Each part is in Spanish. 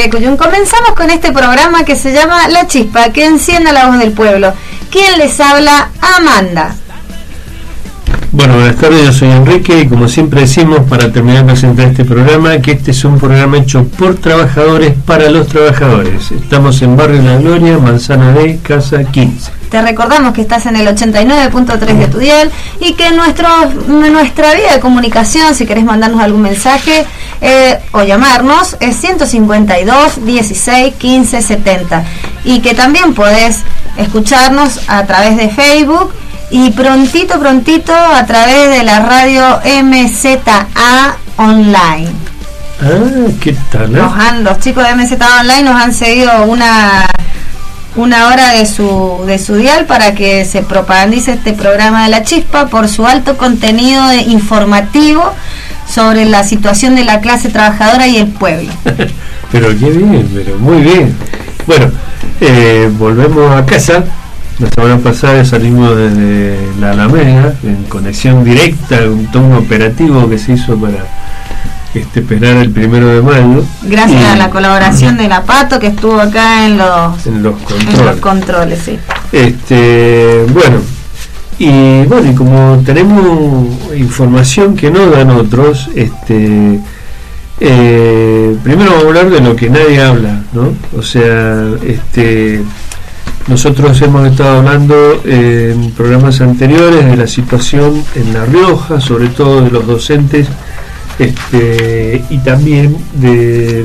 María Cuyún. Comenzamos con este programa que se llama La Chispa, que encienda la voz del pueblo. ¿Quién les habla? Amanda. Bueno, buenas tardes, yo soy Enrique y como siempre decimos para terminar de presentar este programa, que este es un programa hecho por trabajadores para los trabajadores. Estamos en Barrio La Gloria, Manzana B, Casa 15. Te recordamos que estás en el 89.3 de tu dial y que nuestra vía de comunicación, si querés mandarnos algún mensaje o llamarnos, es 152 16 15 70, y que también podés escucharnos a través de Facebook y prontito a través de la radio MZA Online. Ah, ¿qué tal? Los chicos de MZA Online nos han cedido una hora de su dial para que se propagandice este programa de La Chispa por su alto contenido informativo sobre la situación de la clase trabajadora y el pueblo. Pero qué bien, pero muy bien. Bueno, volvemos a casa. La semana pasada salimos desde la Alameda en conexión directa, un tono operativo que se hizo para esperar el 1 de mayo. Gracias a la colaboración de la Pato, que estuvo acá en los controles, sí. Bueno, y como tenemos información que no dan otros, primero vamos a hablar de lo que nadie habla, ¿no? O sea, nosotros hemos estado hablando en programas anteriores de la situación en La Rioja, sobre todo de los docentes, y también de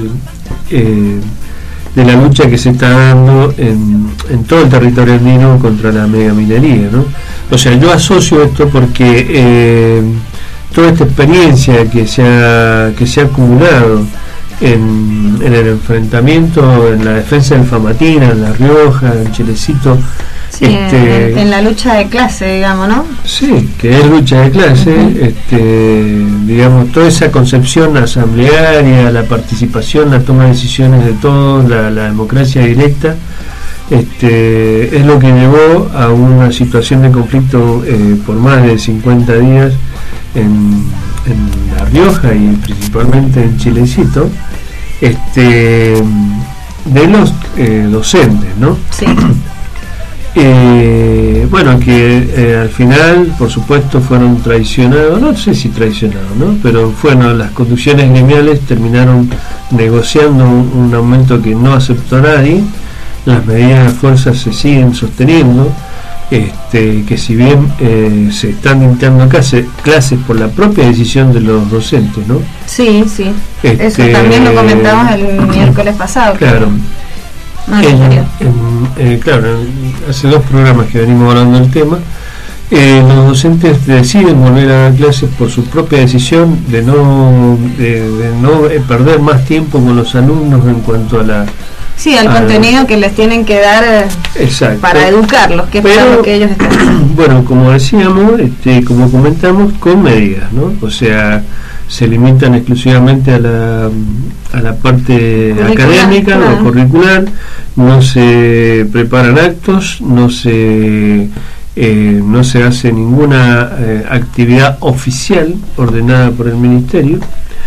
la lucha que se está dando en todo el territorio andino contra la megaminería, ¿no? O sea, yo asocio esto porque toda esta experiencia que se ha acumulado en el enfrentamiento, en la defensa del Famatina, en La Rioja, en Chilecito, sí, en la lucha de clase, digamos, ¿no? Sí, que es lucha de clase, digamos, toda esa concepción asamblearia, la participación, la toma de decisiones de todos, la democracia directa, es lo que llevó a una situación de conflicto por más de 50 días en La Rioja y principalmente en Chilecito, de los docentes, ¿no? Sí. Bueno, que al final, por supuesto, fueron traicionados, no sé si traicionados, ¿no? Pero las conducciones gremiales terminaron negociando un aumento que no aceptó nadie. Las medidas de fuerza se siguen sosteniendo, que si bien se están dictando clases por la propia decisión de los docentes, ¿no? Sí, eso también lo comentamos el miércoles pasado. Claro. Claro, hace 2 programas que venimos hablando del tema. Los docentes deciden volver a dar clases por su propia decisión de no perder más tiempo con los alumnos en cuanto a al contenido que les tienen que dar para educarlos, que es lo que ellos están haciendo. Bueno, como decíamos, como comentamos, con medidas, ¿no? O sea, se limitan exclusivamente a la parte académica, claro, o curricular, no se preparan actos, no se hace ninguna actividad oficial ordenada por el ministerio,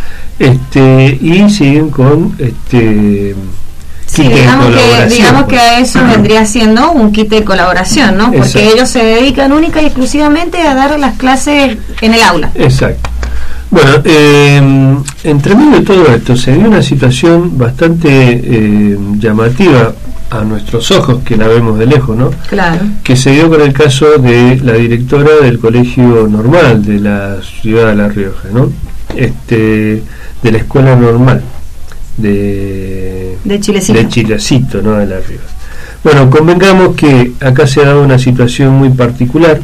y siguen con sí, digamos que a eso vendría siendo un kit de colaboración, ¿no? Porque exacto, ellos se dedican única y exclusivamente a dar las clases en el aula. Exacto. Bueno, entre medio de todo esto se dio una situación bastante llamativa a nuestros ojos, que la vemos de lejos, ¿no? Claro. Que se dio con el caso de la directora del Colegio Normal de la ciudad de La Rioja, ¿no? De la Escuela Normal de Chilecito, ¿no? De La Rioja. Bueno, convengamos que acá se ha dado una situación muy particular.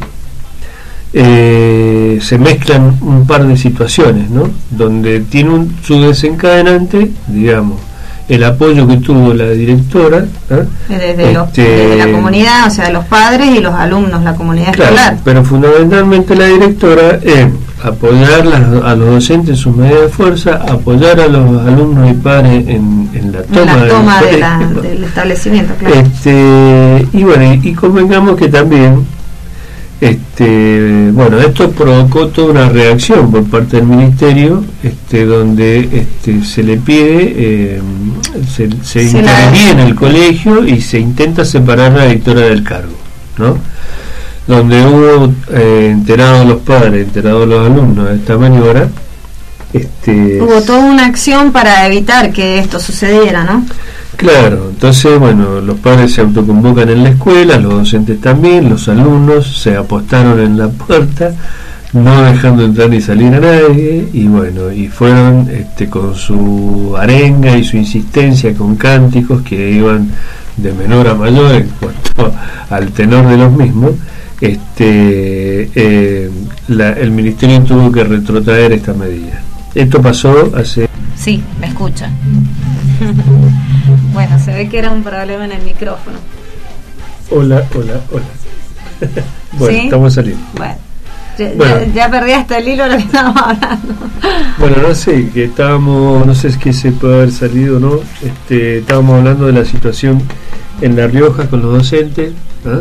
Se mezclan un par de situaciones, ¿no? Donde tiene su desencadenante, digamos, el apoyo que tuvo la directora, desde la comunidad, o sea, los padres y los alumnos, la comunidad escolar. Pero fundamentalmente la directora apoyar a los docentes en sus medidas de fuerza, apoyar a los alumnos y padres en la toma del establecimiento, claro. Y bueno, y convengamos que también bueno, esto provocó toda una reacción por parte del ministerio, donde se le pide se interviene en el colegio y se intenta separar a la directora del cargo, ¿no? Donde hubo enterados los padres, enterados los alumnos de esta maniobra. Hubo toda una acción para evitar que esto sucediera, ¿no? Claro, entonces, bueno, los padres se autoconvocan en la escuela, los docentes también, los alumnos se apostaron en la puerta, no dejando entrar ni salir a nadie, y bueno, y fueron con su arenga y su insistencia con cánticos que iban de menor a mayor en cuanto al tenor de los mismos. El ministerio tuvo que retrotraer esta medida. Esto pasó hace... Sí, me escucha. Bueno, se ve que era un problema en el micrófono. Hola. Bueno, ¿sí? Estamos saliendo. Bueno, ya perdí hasta el hilo de lo que estábamos hablando. Bueno, no sé, que estábamos, no sé si que se puede haber salido o no. Estábamos hablando de la situación en La Rioja con los docentes, ¿ah?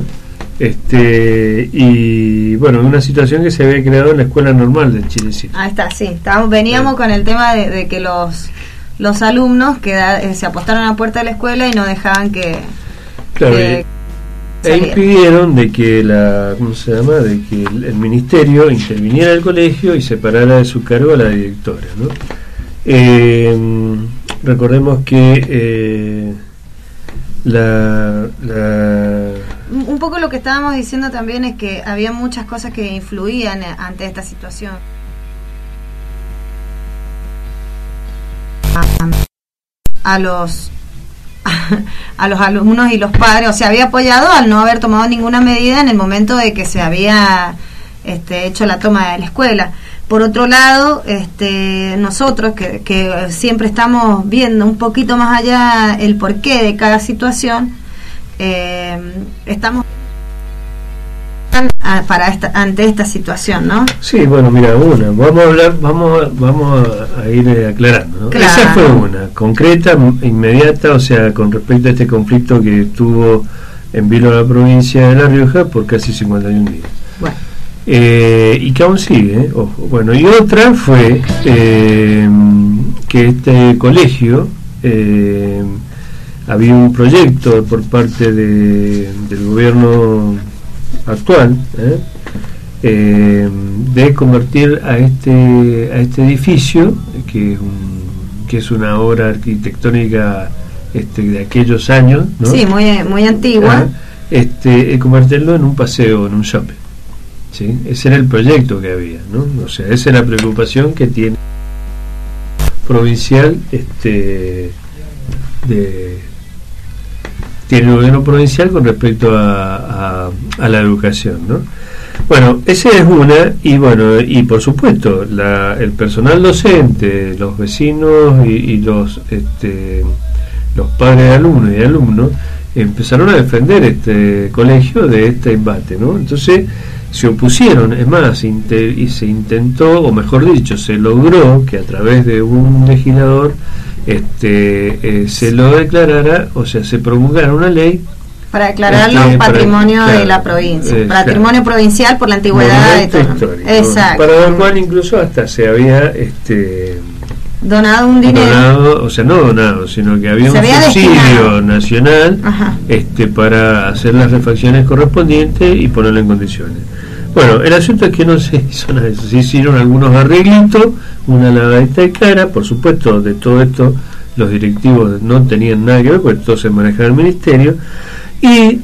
Y bueno, una situación que se había creado en la escuela normal del Chilecito. Ahí está, sí. Veníamos con el tema de que los alumnos se apostaron a la puerta de la escuela y no dejaban que... Claro, e impidieron de que de que el ministerio interviniera el colegio y separara de su cargo a la directora, ¿no? Recordemos que un poco lo que estábamos diciendo también es que había muchas cosas que influían ante esta situación. A los alumnos y los padres, o sea, había apoyado al no haber tomado ninguna medida en el momento de que se había hecho la toma de la escuela. Por otro lado, nosotros que siempre estamos viendo un poquito más allá el porqué de cada situación, estamos ante esta situación, ¿no? Sí, bueno, mira, vamos a ir aclarando, ¿no? Claro. Esa fue una concreta, inmediata, o sea, con respecto a este conflicto que tuvo en vilo a la provincia de La Rioja por casi 51 días. Bueno. Y que aún sigue, ojo. Bueno, y otra fue que este colegio había un proyecto por parte del gobierno actual de convertir a este edificio, que es una obra arquitectónica de aquellos años, ¿no? Sí, muy antigua, convertirlo en un paseo, en un shopping. ¿Sí? Ese era el proyecto que había, ¿no? O sea, esa es la preocupación que tiene provincial, tiene el gobierno provincial con respecto a la educación, ¿no? Bueno, esa es una, y bueno, y por supuesto el personal docente, los vecinos y los padres de alumnos y alumnos empezaron a defender este colegio de este embate, ¿no? Entonces se opusieron, es más, y se intentó, o mejor dicho, se logró que a través de un legislador se lo declarara, o sea, se promulgara una ley para declararlo patrimonio de la provincia, patrimonio provincial por la antigüedad de todo. Histórico, exacto. Para lo cual incluso hasta se había donado un dinero, o sea, no donado, sino que había un subsidio nacional para hacer las refacciones correspondientes y ponerlo en condiciones. Bueno, el asunto es que no se hizo nada de eso, se hicieron algunos arreglitos, una lavadita de cara, por supuesto, de todo esto los directivos no tenían nada que ver, porque todo se manejaba el ministerio, y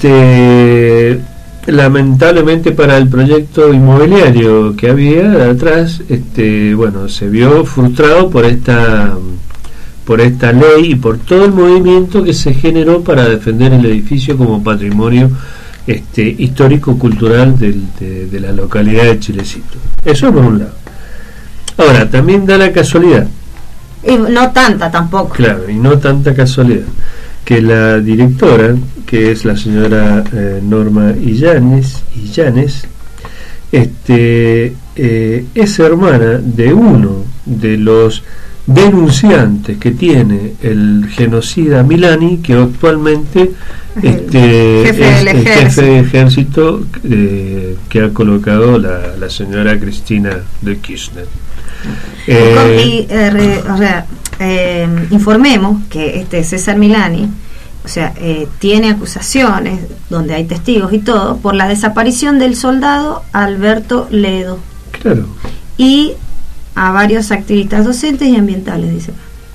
lamentablemente para el proyecto inmobiliario que había atrás, bueno, se vio frustrado por esta ley y por todo el movimiento que se generó para defender el edificio como patrimonio histórico-cultural de la localidad de Chilecito. Eso por un lado. Ahora, también da la casualidad, y no tanta tampoco, claro, y no tanta casualidad, que la directora, que es la señora Norma Illanes, es hermana de uno de los denunciantes que tiene el genocida Milani, que actualmente jefe de ejército que ha colocado la señora Cristina de Kirchner. informemos que César Milani, o sea, tiene acusaciones donde hay testigos y todo por la desaparición del soldado Alberto Ledo. Claro. Y a varios activistas docentes y ambientales, dice.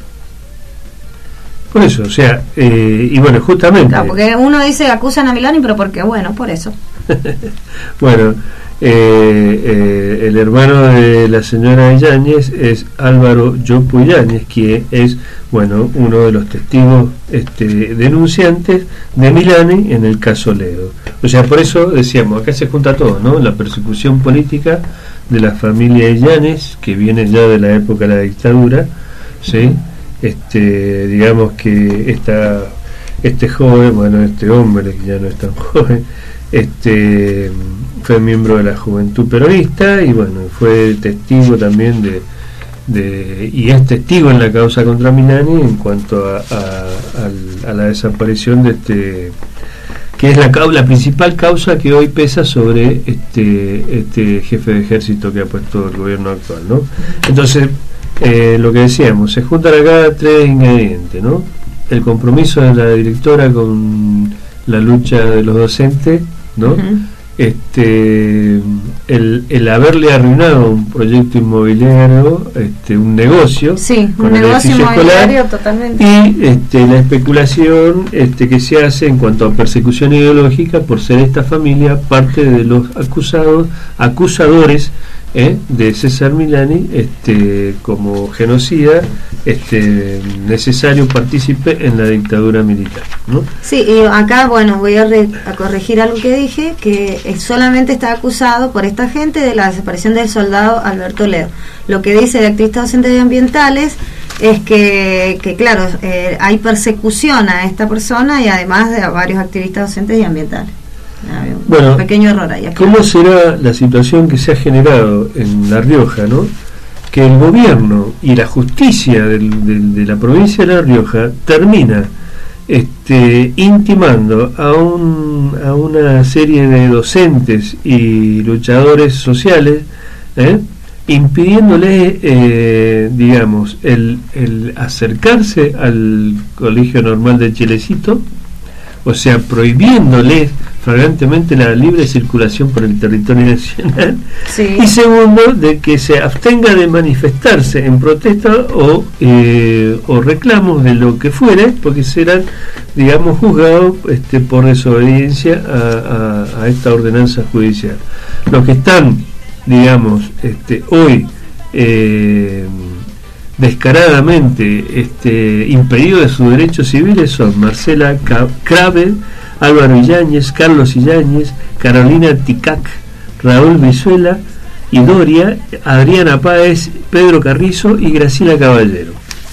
Por eso, o sea, y bueno, justamente... Claro, porque uno dice acusan a Milani, pero porque, bueno, por eso. Bueno, el hermano de la señora Yáñez es Álvaro Yopo Yáñez, que es, bueno, uno de los testigos denunciantes de Milani en el caso Ledo. O sea, por eso decíamos, acá se junta todo, ¿no? La persecución política de la familia Yáñez, que viene ya de la época de la dictadura, ¿sí? Digamos que este joven, bueno, este hombre que ya no es tan joven, fue miembro de la Juventud Peronista y bueno, fue testigo también y es testigo en la causa contra Milani en cuanto a la desaparición de que es la principal causa que hoy pesa sobre este jefe de ejército que ha puesto el gobierno actual, ¿no? Entonces, lo que decíamos, se juntan acá tres ingredientes, ¿no? El compromiso de la directora con la lucha de los docentes, ¿no? Uh-huh. El haberle arruinado un proyecto inmobiliario, un negocio, sí, con un el negocio inmobiliario escolar, totalmente, y la especulación que se hace en cuanto a persecución ideológica por ser esta familia parte de los acusadores de César Milani como genocida, necesario partícipe en la dictadura militar, ¿no? Sí, y acá, bueno, voy a corregir algo que dije, que solamente está acusado por esta gente de la desaparición del soldado Alberto Ledo. Lo que dice de activistas docentes y ambientales es que claro, hay persecución a esta persona y además de a varios activistas docentes y ambientales. Bueno, un pequeño error ahí. ¿Cómo será la situación que se ha generado en La Rioja, ¿no? Que el gobierno y la justicia de la provincia de La Rioja termina intimando a una serie de docentes y luchadores sociales, impidiéndole, digamos, el acercarse al Colegio Normal de Chilecito, o sea, prohibiéndole flagrantemente la libre circulación por el territorio nacional, sí. Y segundo, de que se abstenga de manifestarse en protesta o reclamos de lo que fuere, porque serán, digamos, juzgados por desobediencia a esta ordenanza judicial. Los que están, digamos, hoy descaradamente impedidos de sus derechos civiles son Marcela Cravel, Álvaro Yáñez, Carlos Yáñez, Carolina Ticac, Raúl Brizuela y Doria, Adriana Páez, Pedro Carrizo y Graciela Caballero.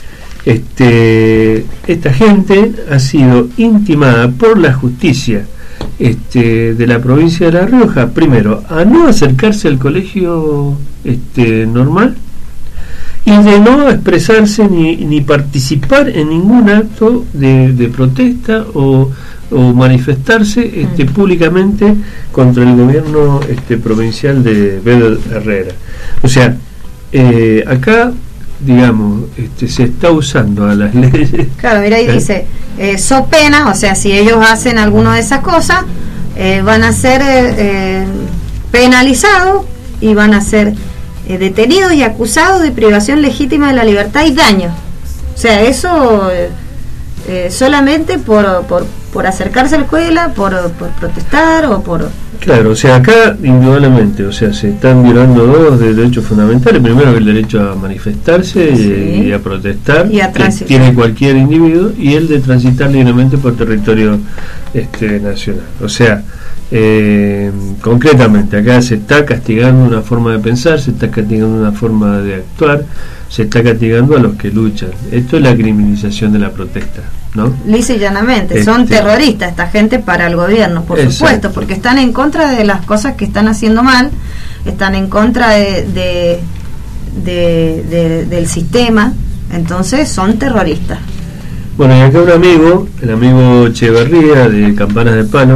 Esta gente ha sido intimada por la justicia de la provincia de La Rioja, primero, a no acercarse al colegio normal, y de no expresarse ni participar en ningún acto de protesta o manifestarse públicamente contra el gobierno provincial de Beto Herrera. O sea, acá, digamos, se está usando a las leyes. Claro, mira, ahí dice, so pena, o sea, si ellos hacen alguna de esas cosas, van a ser penalizados y van a ser detenidos y acusados de privación legítima de la libertad y daño. O sea, eso solamente por acercarse a la escuela, por protestar o por... Claro, o sea, acá indudablemente, o sea, se están violando dos derechos fundamentales. Primero, el derecho a manifestarse, sí, y a protestar, y a que tiene cualquier individuo, y el de transitar libremente por territorio nacional. O sea, concretamente acá se está castigando una forma de pensar, se está castigando una forma de actuar, se está castigando a los que luchan. Esto es la criminalización de la protesta, ¿no? Lisa y llanamente, son terroristas esta gente para el gobierno, por supuesto, porque están en contra de las cosas que están haciendo mal, están en contra del sistema, entonces son terroristas. Bueno, y acá un amigo, el amigo Echeverría de Campanas de Palo,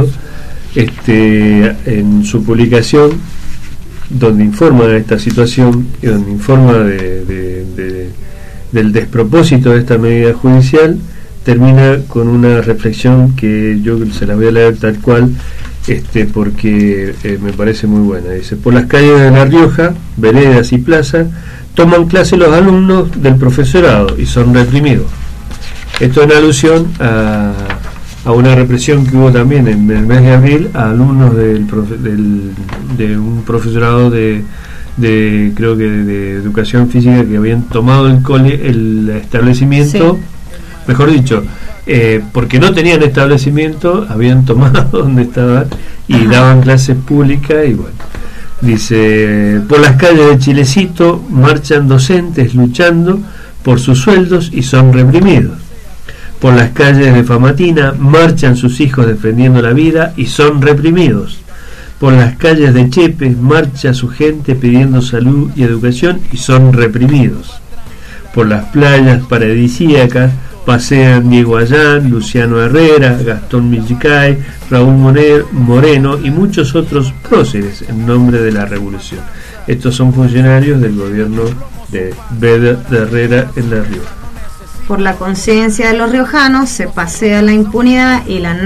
en su publicación donde informa de esta situación y donde informa de del despropósito de esta medida judicial, termina con una reflexión que yo se la voy a leer tal cual, porque me parece muy buena. Dice: por las calles de La Rioja, veredas y plazas, toman clase los alumnos del profesorado y son reprimidos. Esto en alusión a una represión que hubo también en el mes de abril a alumnos de un profesorado de creo que de educación física, que habían tomado el establecimiento, sí. Mejor dicho, porque no tenían establecimiento, habían tomado donde estaban y daban clases públicas. Y bueno, dice: por las calles de Chilecito marchan docentes luchando por sus sueldos y son reprimidos. Por las calles de Famatina marchan sus hijos defendiendo la vida y son reprimidos. Por las calles de Chepe marcha su gente pidiendo salud y educación y son reprimidos. Por las playas paradisíacas pasean Diego Allán, Luciano Herrera, Gastón Millicay, Raúl Moreno y muchos otros próceres en nombre de la revolución. Estos son funcionarios del gobierno de Beda de Herrera en La Rioja. Por la conciencia de los riojanos se pasea la impunidad y la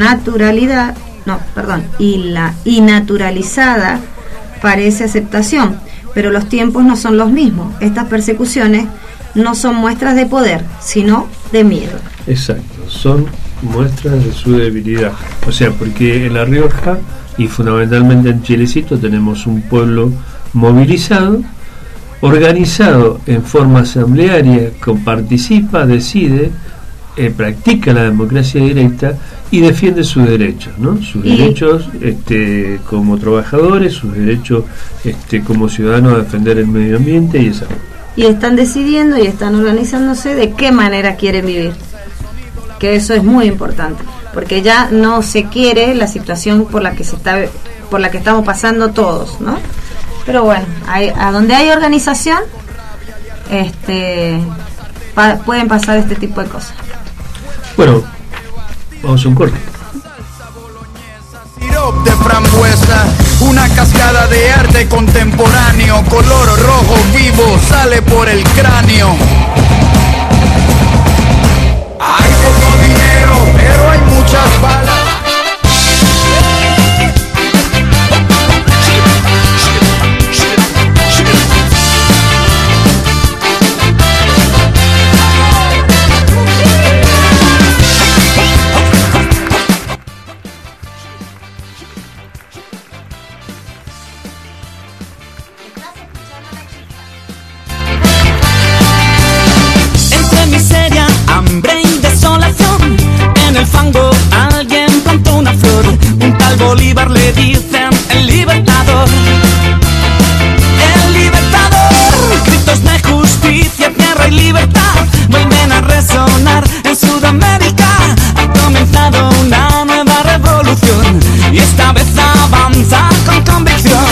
inaturalizada parece aceptación, pero los tiempos no son los mismos. Estas persecuciones no son muestras de poder, sino de miedo. Exacto, son muestras de su debilidad. O sea, porque en La Rioja y fundamentalmente en Chilecito tenemos un pueblo movilizado, organizado en forma asamblearia, que participa, decide, practica la democracia directa y defiende sus derechos, ¿no? Sus derechos como trabajadores, sus derechos como ciudadanos a defender el medio ambiente y esa. Y están decidiendo y están organizándose de qué manera quieren vivir, que eso es muy importante, porque ya no se quiere la situación por la que estamos pasando todos, ¿no? Pero bueno, a donde hay organización, pueden pasar este tipo de cosas. Bueno, vamos a un corte. Sirop de frambuesa, una cascada de arte contemporáneo, color rojo vivo sale por el cráneo. Hay poco dinero, pero hay muchas balas. Bolívar le dicen el libertador. El libertador. Gritos de justicia, tierra y libertad vuelven a resonar en Sudamérica. Ha comenzado una nueva revolución y esta vez avanza con convicción.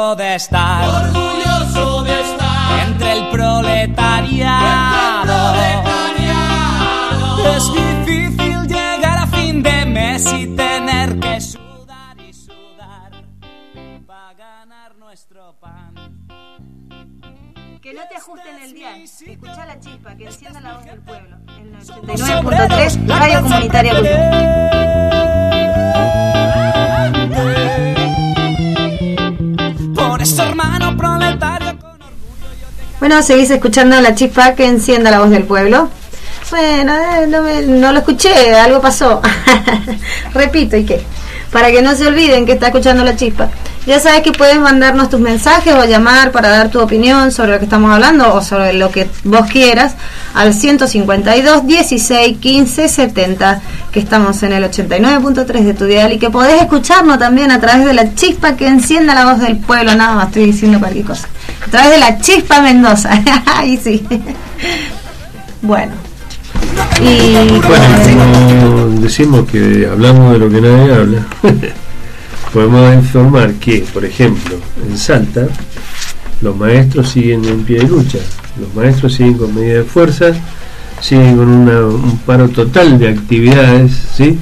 de estar entre el proletariado. Es difícil llegar a fin de mes y tener que sudar y sudar para ganar nuestro pan. Que no te ajusten el dial. Escucha la chispa, que encienda la voz del pueblo. En el 89.3, Radio Comunitaria Cultura. Por eso, hermano proletario, con orgullo yo te... Bueno, seguís escuchando la chispa que encienda la voz del pueblo. Bueno, no lo escuché, algo pasó. Repito, ¿y qué? Para que no se olviden que está escuchando la chispa. Ya sabes que puedes mandarnos tus mensajes o llamar para dar tu opinión sobre lo que estamos hablando o sobre lo que vos quieras al 152 16 15 70, que estamos en el 89.3 de tu dial y que podés escucharnos también a través de la chispa que encienda la voz del pueblo. Nada más estoy diciendo cualquier cosa. A través de la chispa Mendoza. Ahí sí. Bueno. Y como decimos que hablamos de lo que nadie habla, podemos informar que, por ejemplo, en Salta los maestros siguen en pie de lucha, los maestros siguen con medida de fuerza, siguen con un paro total de actividades, ¿sí?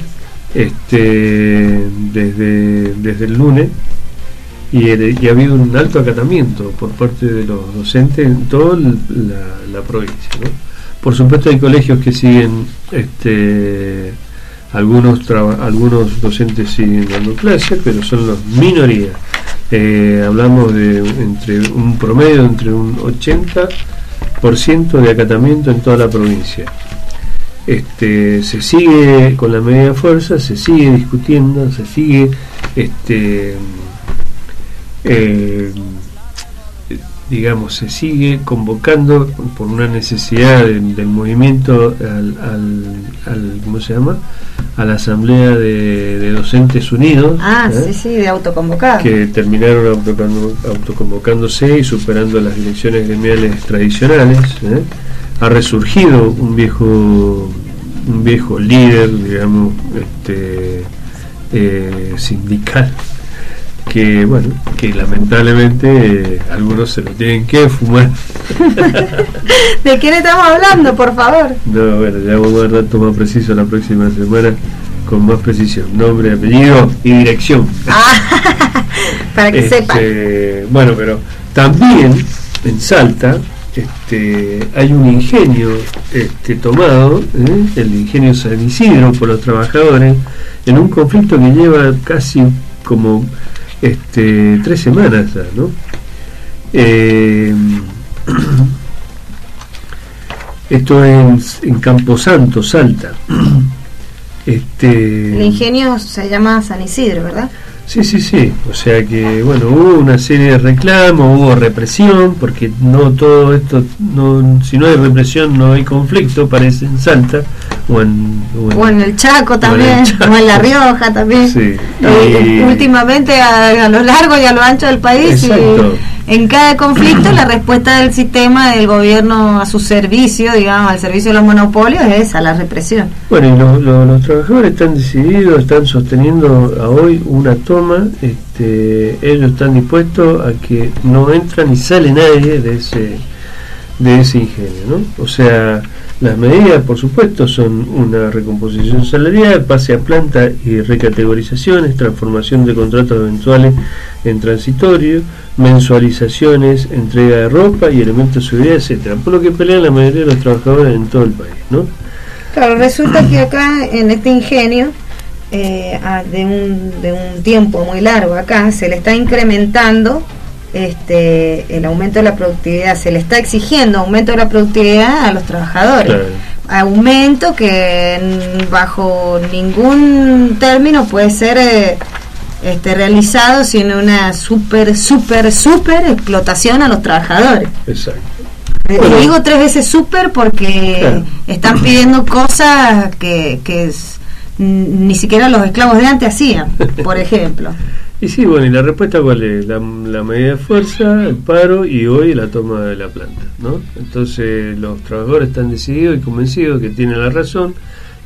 Desde el lunes, y ha habido un alto acatamiento por parte de los docentes en toda la provincia, ¿no? Por supuesto hay colegios que siguen, algunos docentes siguen dando clases, pero son las minorías. Hablamos de entre un promedio entre un 80% de acatamiento en toda la provincia. Se sigue con la medida de fuerza, se sigue discutiendo, se sigue se sigue convocando por una necesidad del movimiento ¿cómo se llama? A la Asamblea de Docentes Unidos. Sí, de autoconvocar. Que terminaron autoconvocándose y superando las direcciones gremiales tradicionales. Ha resurgido un viejo líder, digamos, sindical, que lamentablemente algunos se lo tienen que fumar. ¿De quién estamos hablando, por favor? No, bueno, ya vamos a dar datos más precisos la próxima semana, con más precisión, nombre, apellido y dirección. Para que sepan. Bueno, pero también en Salta hay un ingenio tomado, el ingenio San Isidro, por los trabajadores, en un conflicto que lleva casi como 3 semanas ya, ¿no? Esto es en Camposanto, Salta. El ingenio se llama San Isidro, ¿verdad? Sí. O sea que, hubo una serie de reclamos, hubo represión, porque no todo esto, si no hay represión no hay conflicto, parece, en Salta, o en el Chaco también, o en La Rioja también. Sí. Últimamente a lo largo y a lo ancho del país. Exacto. En cada conflicto la respuesta del sistema del gobierno a su servicio, digamos, al servicio de los monopolios, es esa, la represión. Bueno, y los trabajadores están decididos, están sosteniendo a hoy una toma, ellos están dispuestos a que no entra ni sale nadie de ese ingenio, ¿no? O sea, las medidas, por supuesto, son una recomposición salarial, pase a planta y recategorizaciones, transformación de contratos eventuales en transitorio, mensualizaciones, entrega de ropa y elementos de seguridad, etcétera, por lo que pelean la mayoría de los trabajadores en todo el país, ¿no? Claro, resulta que acá en este ingenio, de un tiempo muy largo acá, se le está incrementando el aumento de la productividad, se le está exigiendo aumento de la productividad a los trabajadores. Claro. Aumento que bajo ningún término puede ser realizado sin una super explotación a los trabajadores. Exacto. Lo digo 3 veces super porque claro, están pidiendo cosas que ni siquiera los esclavos de antes hacían, por ejemplo. Y sí, y la respuesta ¿cuál es? La medida de fuerza, el paro y hoy la toma de la planta, ¿no? Entonces los trabajadores están decididos y convencidos que tienen la razón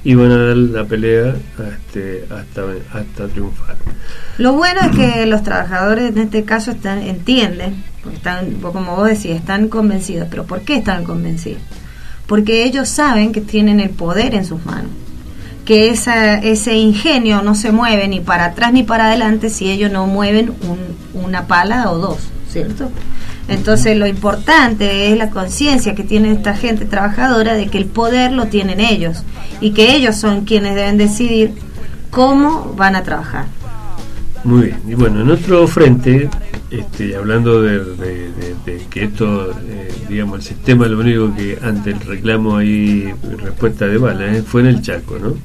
y van a dar la pelea hasta triunfar. Lo bueno es que los trabajadores en este caso entienden, porque están, como vos decís, están convencidos. ¿Pero por qué están convencidos? Porque ellos saben que tienen el poder en sus manos, que ese ingenio no se mueve ni para atrás ni para adelante si ellos no mueven una pala o dos, ¿cierto? Entonces lo importante es la conciencia que tiene esta gente trabajadora de que el poder lo tienen ellos y que ellos son quienes deben decidir cómo van a trabajar. Muy bien, y bueno, en otro frente, hablando de que esto, digamos, el sistema, lo único que ante el reclamo ahí, respuesta de bala, fue en el Chaco, ¿no?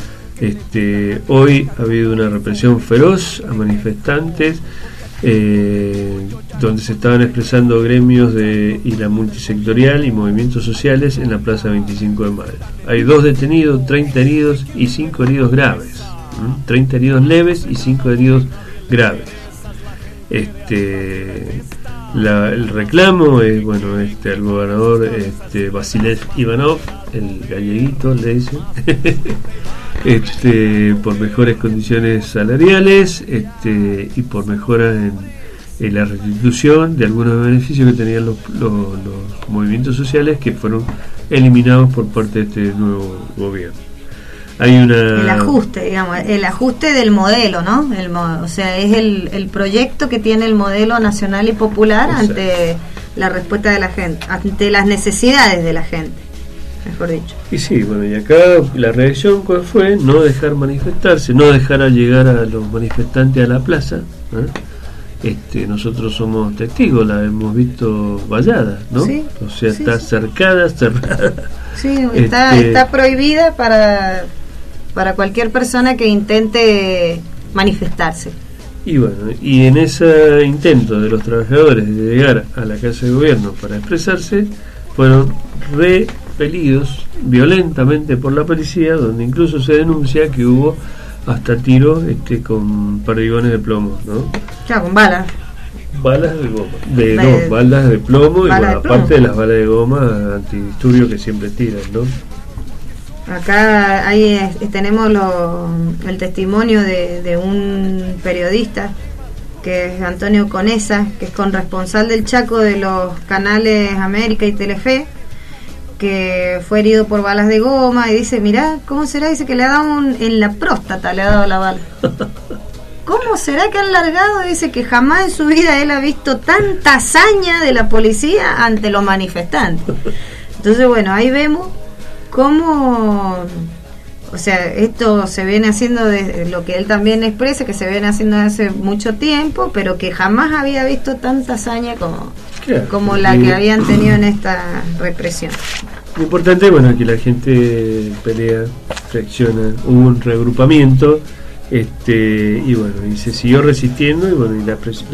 Hoy ha habido una represión feroz a manifestantes, donde se estaban expresando gremios y la multisectorial y movimientos sociales en la Plaza 25 de Mayo. Hay 2 detenidos, 30 heridos y 5 heridos graves. 30 heridos leves y 5 heridos graves. El reclamo es, bueno, al gobernador Vasilev Ivanov, el galleguito le dicen, por mejores condiciones salariales y por mejoras en la restitución de algunos beneficios que tenían los movimientos sociales, que fueron eliminados por parte de este nuevo gobierno. Hay el ajuste, digamos, el ajuste del modelo, ¿no? O sea, es el proyecto que tiene el modelo nacional y popular. Exacto. Ante la respuesta de la gente, ante las necesidades de la gente, mejor dicho. Y sí, bueno, y acá la reacción, ¿cuál fue? No dejar manifestarse, no dejar llegar a los manifestantes a la plaza, ¿eh? Nosotros somos testigos, la hemos visto vallada, ¿no? Sí, o sea, sí, está cercada. Sí, está prohibida para cualquier persona que intente manifestarse. Y bueno, y en ese intento de los trabajadores de llegar a la Casa de Gobierno para expresarse, fueron repelidos violentamente por la policía, donde incluso se denuncia que hubo hasta tiros con perdigones de plomo, ¿no? Ya, con balas. Balas de goma, balas de plomo, y bueno, aparte de las balas de goma antidisturbios que siempre tiran, ¿no? Acá tenemos el testimonio de un periodista, que es Antonio Conesa, que es corresponsal del Chaco de los canales América y Telefe, que fue herido por balas de goma, y dice, mirá, ¿cómo será? Dice que le ha dado en la próstata, le ha dado la bala. ¿Cómo será que han largado? Dice que jamás en su vida él ha visto tanta hazaña de la policía ante los manifestantes. Entonces, bueno, ahí vemos cómo, o sea, esto se viene haciendo, de lo que él también expresa, que se viene haciendo hace mucho tiempo, pero que jamás había visto tanta hazaña como la que habían tenido en esta represión. Lo importante, bueno, que la gente pelea, reacciona, hubo un reagrupamiento, y bueno, y se siguió resistiendo, y bueno, y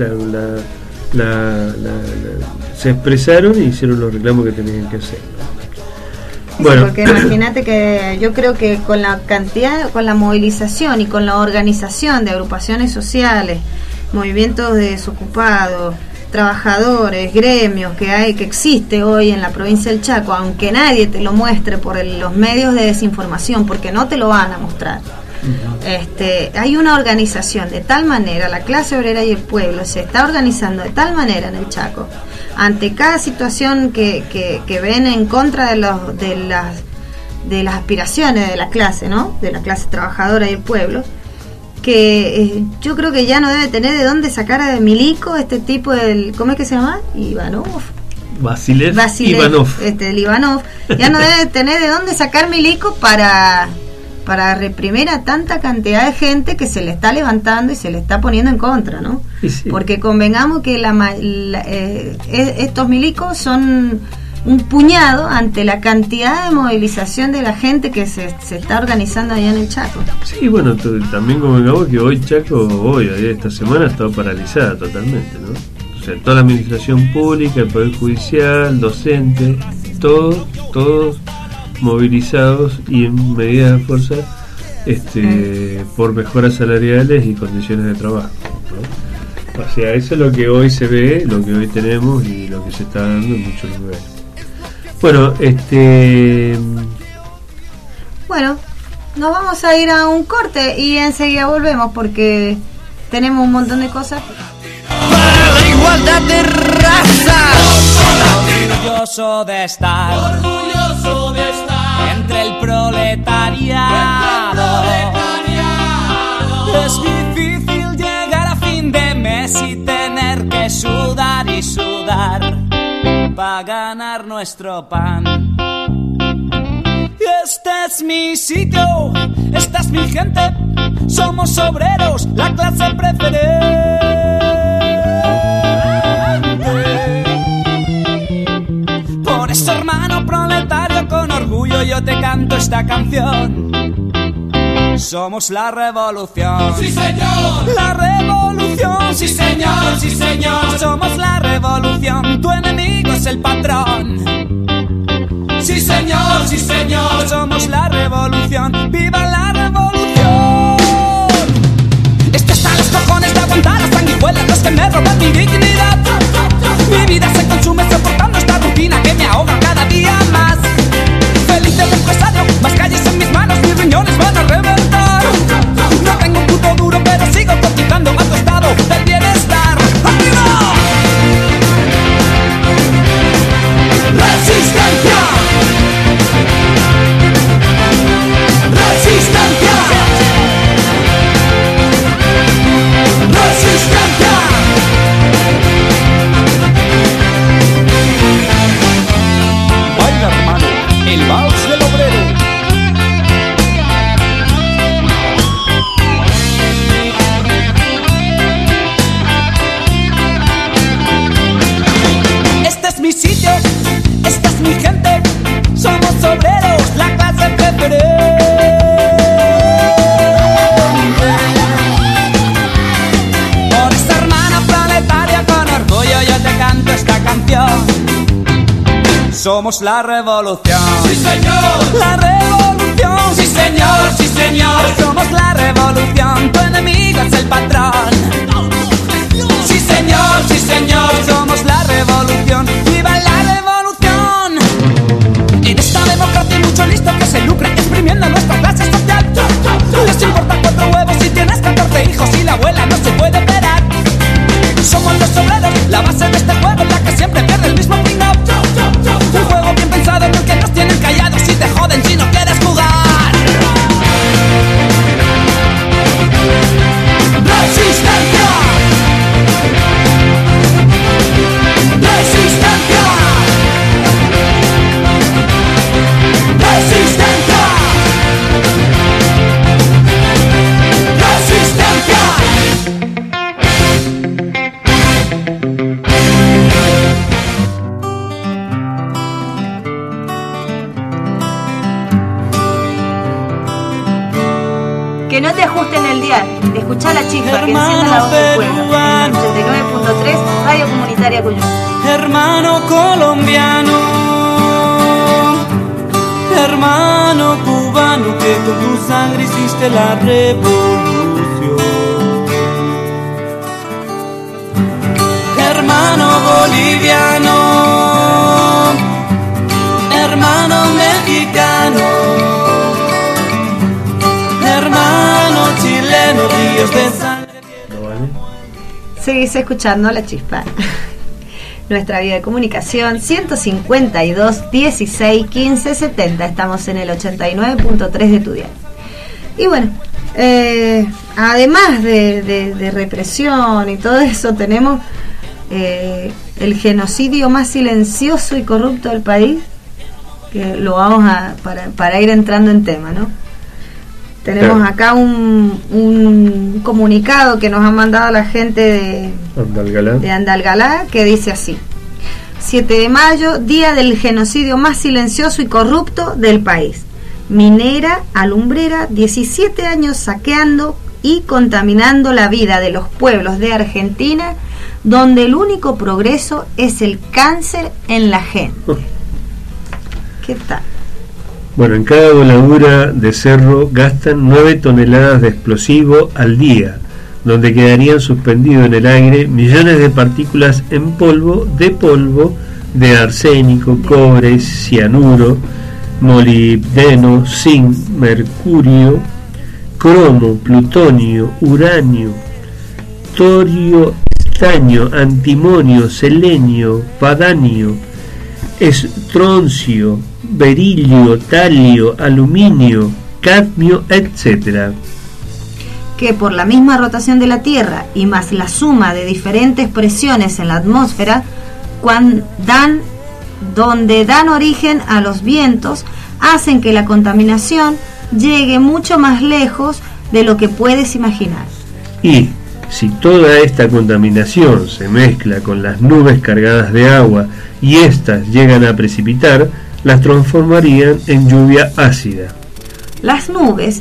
se expresaron y hicieron los reclamos que tenían que hacer. Bueno. Porque imagínate que yo creo que con la cantidad, con la movilización y con la organización de agrupaciones sociales, movimientos de desocupados, trabajadores, gremios que existe hoy en la provincia del Chaco, aunque nadie te lo muestre por los medios de desinformación, porque no te lo van a mostrar. Uh-huh. Hay una organización de tal manera, la clase obrera y el pueblo se está organizando de tal manera en el Chaco, ante cada situación que ven en contra de las aspiraciones de la clase, ¿no? De la clase trabajadora y el pueblo, que yo creo que ya no debe tener de dónde sacar a Milico, este tipo del, ¿cómo es que se llama? Ivanov. Vasilev Ivanov. El Ivanov, ya no debe tener de dónde sacar Milico para reprimir a tanta cantidad de gente que se le está levantando y se le está poniendo en contra, ¿no? Sí. Porque convengamos que estos milicos son un puñado ante la cantidad de movilización de la gente que se está organizando allá en el Chaco. Sí, bueno, también convengamos que hoy Chaco, esta semana ha estado paralizada totalmente, ¿no? O sea, toda la administración pública, el Poder Judicial, docente, todos movilizados y en medidas de fuerza por mejoras salariales y condiciones de trabajo, ¿no? O sea, eso es lo que hoy se ve, lo que hoy tenemos y lo que se está dando en muchos lugares. Bueno, bueno, nos vamos a ir a un corte y enseguida volvemos porque tenemos un montón de cosas. Para la igualdad de raza. Orgulloso de estar entre el proletariado. Es difícil llegar a fin de mes y tener que sudar y sudar para ganar nuestro pan. Este es mi sitio, esta es mi gente, somos obreros, la clase preferente. Por eso, hermano proletario, con orgullo yo te canto esta canción. Somos la revolución. ¡Sí, señor! La revolución. ¡Sí, señor! ¡Sí, señor! Somos la revolución. Tu enemigo es el patrón. ¡Sí, señor! ¡Sí, señor! Somos la revolución. ¡Viva la revolución! Esto está a los cojones de aguantar las sanguijuelas, los que me roban mi dignidad. Mi vida se consume soportando esta rutina que me ahoga cada día más. Feliz del empresario, más calles en mis manos, mis riñones van a reventar. No tengo un puto duro, pero sigo cotizando a tu estado del bienestar. ¡Arriba! ¡Resistencia! ¡Resistencia! ¡Resistencia! Baila, hermano, el vals del obrero. Este es mi sitio, esta es mi gente, somos obreros, la clase preferente. Por esta hermana planetaria con orgullo yo te canto esta canción. Somos la revolución. ¡Sí, señor! La revolución. ¡Sí, señor! ¡Sí, señor! Somos la revolución. Tu enemigo es el patrón. ¡Sí, señor! ¡Sí, señor! Somos la revolución. ¡Viva la revolución! En esta democracia hay mucho listo que se lucra exprimiendo nuestra clase social. Les importa 4 huevos si tienes 14 hijos y la abuela no se puede operar. Somos los obreros, la base de este juego en la que siempre pierde el mismo pringao. Un juego bien pensado en el que nos tienen callados y te joden si no quieres jugar. ¡Resistencia! ¡Resistencia! ¡Resistencia! ¡Resistencia! Que no te ajusten el dial, escuchá la chispa que enciende la voz del pueblo. En el 89.3, Radio Comunitaria Cuyum. Hermano colombiano, hermano cubano, que con tu sangre hiciste la revolución. Hermano boliviano, hermano mexicano, hermano chileno, ríos de sangre. Seguís escuchando la chispa. Nuestra vía de comunicación 152 16 15 70. Estamos en el 89.3 de tu dial. Y bueno, además de represión y todo eso, tenemos el genocidio más silencioso y corrupto del país, que lo vamos a para ir entrando en tema, ¿no? Tenemos acá un comunicado que nos ha mandado la gente de Andalgalá, que dice así: 7 de mayo, día del genocidio más silencioso y corrupto del país. Minera, alumbrera, 17 años saqueando y contaminando la vida de los pueblos de Argentina, donde el único progreso es el cáncer en la gente. ¿Qué tal? Bueno, en cada voladura de cerro gastan 9 toneladas de explosivo al día, donde quedarían suspendidos en el aire millones de partículas en polvo de arsénico, cobre, cianuro, molibdeno, zinc, mercurio, cromo, plutonio, uranio, torio, estaño, antimonio, selenio, padanio, estroncio, berilio, talio, aluminio, cadmio, etc. Que por la misma rotación de la Tierra y más la suma de diferentes presiones en la atmósfera, donde dan origen a los vientos, hacen que la contaminación llegue mucho más lejos de lo que puedes imaginar. Y si toda esta contaminación se mezcla con las nubes cargadas de agua y éstas llegan a precipitar, las transformarían en lluvia ácida. Las nubes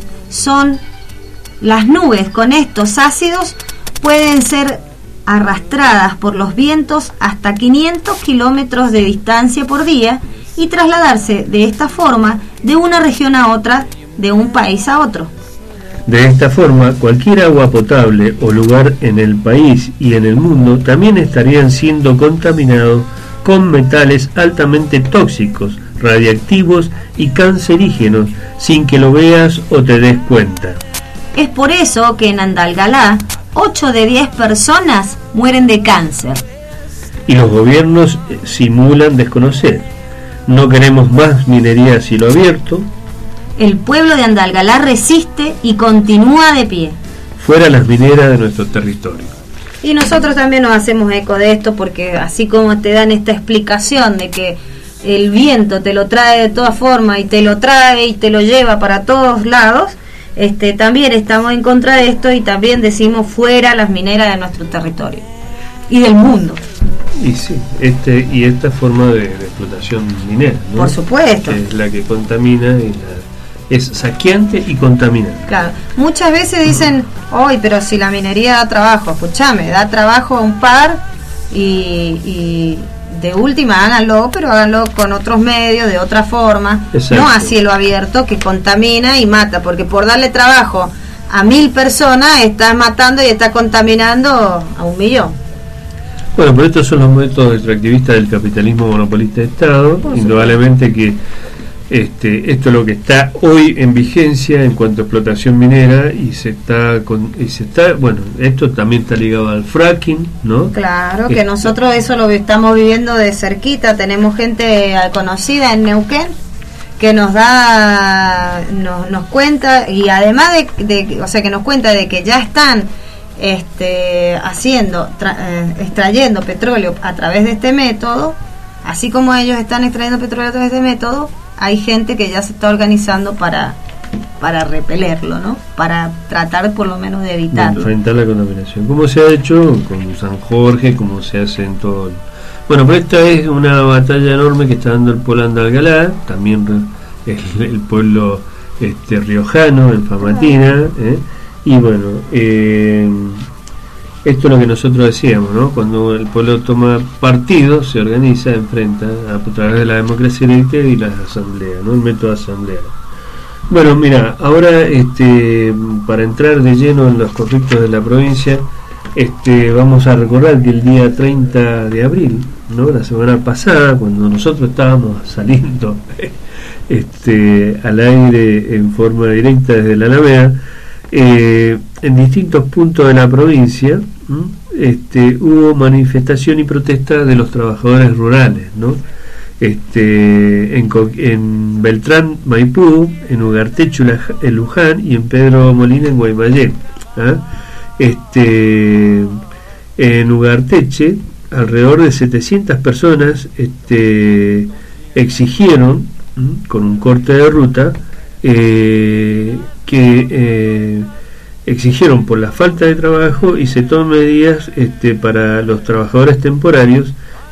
con estos ácidos pueden ser arrastradas por los vientos hasta 500 kilómetros de distancia por día y trasladarse de esta forma de una región a otra, de un país a otro. De esta forma, cualquier agua potable o lugar en el país y en el mundo también estarían siendo contaminados con metales altamente tóxicos, radiactivos y cancerígenos, sin que lo veas o te des cuenta. Es por eso que en Andalgalá 8 de 10 personas mueren de cáncer. Y los gobiernos simulan desconocer. No queremos más minería a cielo abierto. El pueblo de Andalgalá resiste y continúa de pie. Fuera las mineras de nuestro territorio. Y nosotros también nos hacemos eco de esto, porque así como te dan esta explicación de que el viento te lo trae de todas formas y te lo trae y te lo lleva para todos lados, también estamos en contra de esto y también decimos fuera las mineras de nuestro territorio y del mundo. Y sí, y esta forma de explotación minera, ¿no? Por supuesto. Que es la que contamina y es saqueante y contaminante. Claro, muchas veces dicen, hoy, pero si la minería da trabajo, escúchame, da trabajo a un par y de última háganlo, pero háganlo con otros medios, de otra forma. Exacto. No a cielo abierto, que contamina y mata, porque por darle trabajo a 1000 personas estás matando y estás contaminando a 1.000.000. Bueno, pero estos son los métodos extractivistas del capitalismo monopolista de Estado. Indudablemente que esto es lo que está hoy en vigencia en cuanto a explotación minera y se está bueno, esto también está ligado al fracking, ¿no? Claro, que nosotros eso lo estamos viviendo de cerquita. Tenemos gente conocida en Neuquén que nos cuenta, y además o sea, que nos cuenta de que ya están extrayendo petróleo a través de este método. Así como ellos están extrayendo petróleo a través de este método, hay gente que ya se está organizando para repelerlo, ¿no? Para tratar por lo menos de evitarlo. Enfrentar la contaminación, como se ha hecho con San Jorge, como se hace en todo Bueno, pero esta es una batalla enorme que está dando el pueblo Andalgalá, también el pueblo riojano, en Famatina, y bueno, esto es lo que nosotros decíamos, ¿no? Cuando el pueblo toma partido, se organiza, enfrenta a través de la democracia directa y las asambleas, ¿no? El método asamblea. Bueno, mira, ahora para entrar de lleno en los conflictos de la provincia, vamos a recordar que el día 30 de abril, ¿no? La semana pasada, cuando nosotros estábamos saliendo al aire en forma directa desde la Alameda, en distintos puntos de la provincia hubo manifestación y protesta de los trabajadores rurales, ¿no? En Beltrán, Maipú, en Ugartecho, en Luján, y en Pedro Molina, en Guaymallén. En Ugarteche, alrededor de 700 personas exigieron, con un corte de ruta, exigieron por la falta de trabajo y se tomen medidas para los trabajadores temporarios,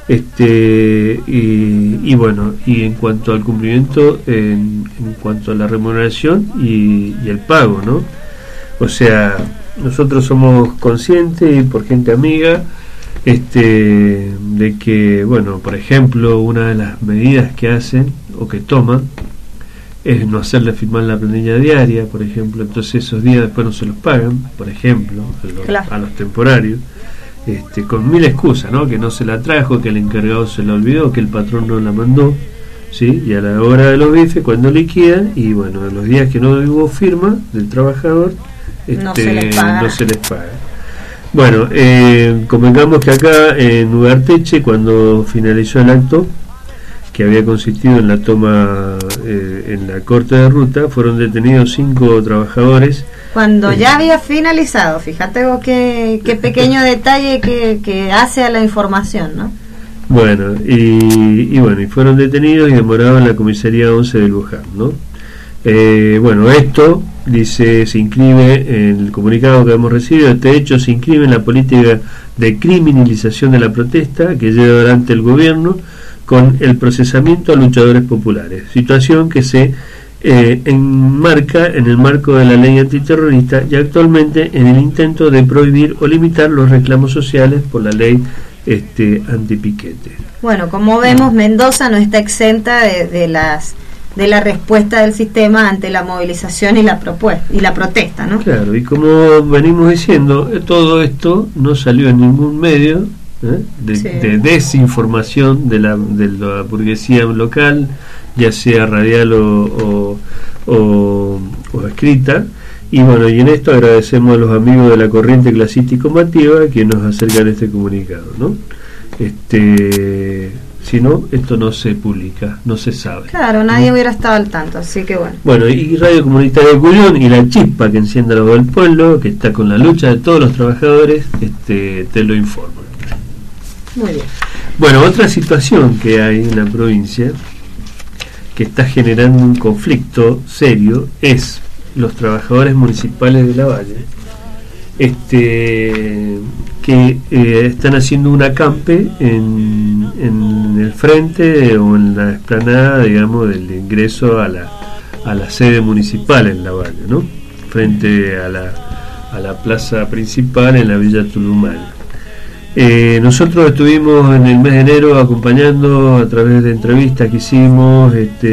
y bueno, y en cuanto al cumplimiento, en cuanto a la remuneración y el pago, ¿no? O sea, nosotros somos conscientes, y por gente amiga, de que, bueno, por ejemplo, una de las medidas que hacen o que toman es no hacerle firmar la planilla diaria, por ejemplo. Entonces esos días después no se los pagan, por ejemplo, a los temporarios, con mil excusas, ¿no? Que no se la trajo, que el encargado se la olvidó, que el patrón no la mandó. ¿sí? Y a la hora de los bifes, cuando liquidan, y bueno, en los días que no hubo firma del trabajador, no se les paga. Bueno, convengamos que acá en Ugarteche, cuando finalizó el acto, que había consistido en la toma en la corte de ruta, fueron detenidos 5 trabajadores. Cuando ya había finalizado, fíjate vos qué pequeño detalle que hace a la información, ¿no? Bueno, y fueron detenidos y demorados en la comisaría 11 de Luján, ¿no? Bueno, esto, dice, se inscribe en el comunicado que hemos recibido, este hecho se inscribe en la política de criminalización de la protesta que lleva adelante el gobierno con el procesamiento a luchadores populares, situación que se enmarca en el marco de la ley antiterrorista y actualmente en el intento de prohibir o limitar los reclamos sociales por la ley antipiquete. Bueno, como vemos, Mendoza no está exenta de la respuesta del sistema ante la movilización y la protesta, ¿no? Claro, y como venimos diciendo, todo esto no salió en ningún medio de desinformación de la burguesía local, ya sea radial o escrita. Y bueno, y en esto agradecemos a los amigos de la corriente clasista y combativa que nos acercan este comunicado, ¿no? Si no, esto no se publica, no se sabe. Claro, nadie hubiera estado al tanto, así que bueno. Bueno, y Radio Comunitaria de Cuyón y La Chispa, que enciende la voz del pueblo, que está con la lucha de todos los trabajadores, te lo informan. Muy bien. Bueno, otra situación que hay en la provincia que está generando un conflicto serio es los trabajadores municipales de Lavalle, que están haciendo un acampe en el frente o en la explanada, digamos, del ingreso a la sede municipal en Lavalle, ¿no? Frente a la plaza principal en la Villa Tulumana. Nosotros estuvimos en el mes de enero acompañando a través de entrevistas que hicimos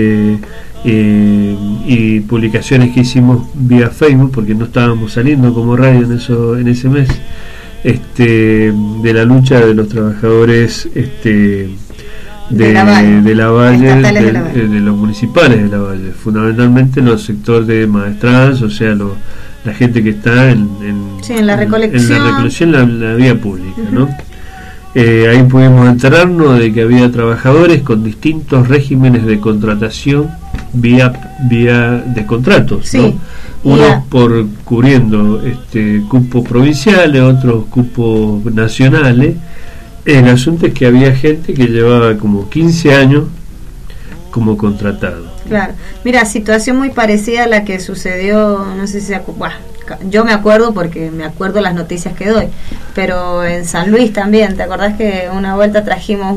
y publicaciones que hicimos vía Facebook, porque no estábamos saliendo como radio en ese mes, de la lucha de los trabajadores de Lavalle, de los municipales de Lavalle, fundamentalmente los sectores de Maestranza, o sea, la gente que está en la recolección, la vía pública, ¿no? Ahí pudimos enterarnos de que había trabajadores con distintos regímenes de contratación vía de contratos, sí, ¿no? Unos por cubriendo cupos provinciales, otros cupos nacionales. El asunto es que había gente que llevaba como 15 años como contratado. Claro, mira, situación muy parecida a la que sucedió, no sé si yo me acuerdo porque me acuerdo las noticias que doy, pero en San Luis también. ¿Te acordás que una vuelta trajimos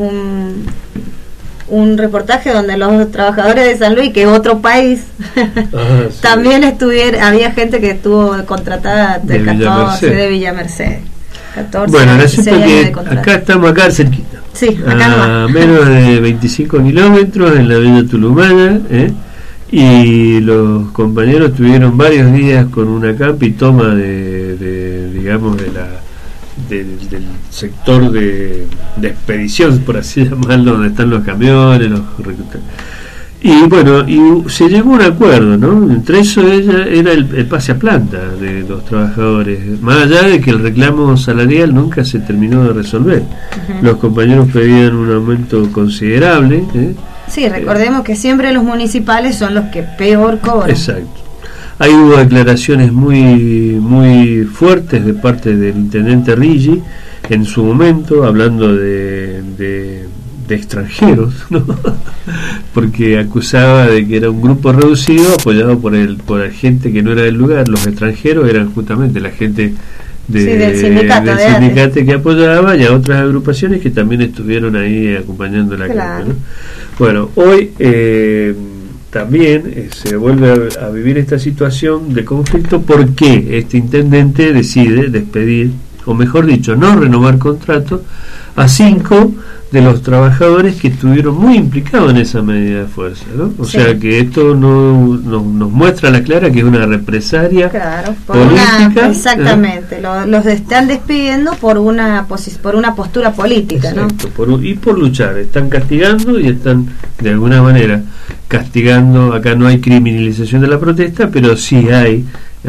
un reportaje donde los trabajadores de San Luis, que es otro país, sí, también había gente que estuvo contratada de 14 de Villa Mercedes? 14, bueno, resulta que acá cerquita, sí, acá a menos de 25 kilómetros en la Villa Tulumana, y los compañeros tuvieron varios días con una campa y toma digamos del sector de expedición, por así llamarlo, donde están los camiones, y bueno, y se llegó a un acuerdo, ¿no? Entre eso era el pase a planta de los trabajadores, más allá de que el reclamo salarial nunca se terminó de resolver. Los compañeros pedían un aumento considerable, Sí, recordemos que siempre los municipales son los que peor cobran. Exacto. Ahí hubo declaraciones muy fuertes de parte del intendente Riggi en su momento, hablando de extranjeros, ¿no? Porque acusaba de que era un grupo reducido apoyado por gente que no era del lugar. Los extranjeros eran justamente la gente del sindicato que apoyaba, y a otras agrupaciones que también estuvieron ahí acompañando la campaña, ¿no? Bueno, hoy también se vuelve a vivir esta situación de conflicto porque este intendente decide despedir, o mejor dicho, no renovar contrato a 5 de los trabajadores que estuvieron muy implicados en esa medida de fuerza, ¿no? O Sí. sea que esto nos muestra a la clara que es una represalia Claro, por política. exactamente, los están despidiendo por una postura política, Exacto, por luchar, están castigando y están de alguna manera castigando. Acá no hay criminalización de la protesta, pero sí hay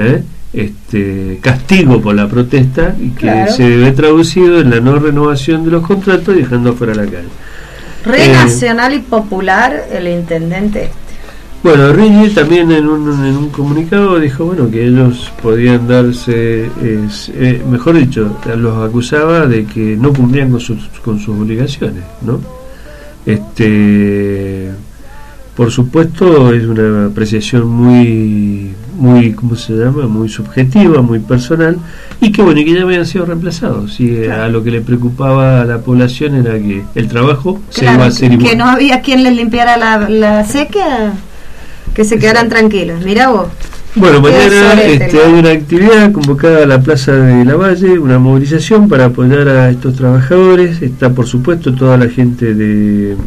castigo por la protesta, y que Claro. se ve traducido en la no renovación de los contratos y dejando fuera la calle. Re nacional y popular el intendente. Bueno, Riggi también en un comunicado dijo, bueno, que ellos podían darse, mejor dicho, los acusaba de que no cumplían con sus obligaciones, ¿no? Por supuesto es una apreciación muy, ¿cómo se llama? Muy subjetiva, muy personal, y que bueno, y que ya habían sido reemplazados. Y Claro. a lo que le preocupaba a la población era que el trabajo se Claro, iba a hacer igual. que no había quien les limpiara la sequía, que se quedaran tranquilos. Mira vos. Bueno, Qué mañana sorete, ¿no? hay una actividad convocada a la Plaza de la Valle, una movilización para apoyar a estos trabajadores. Está, por supuesto, toda la gente de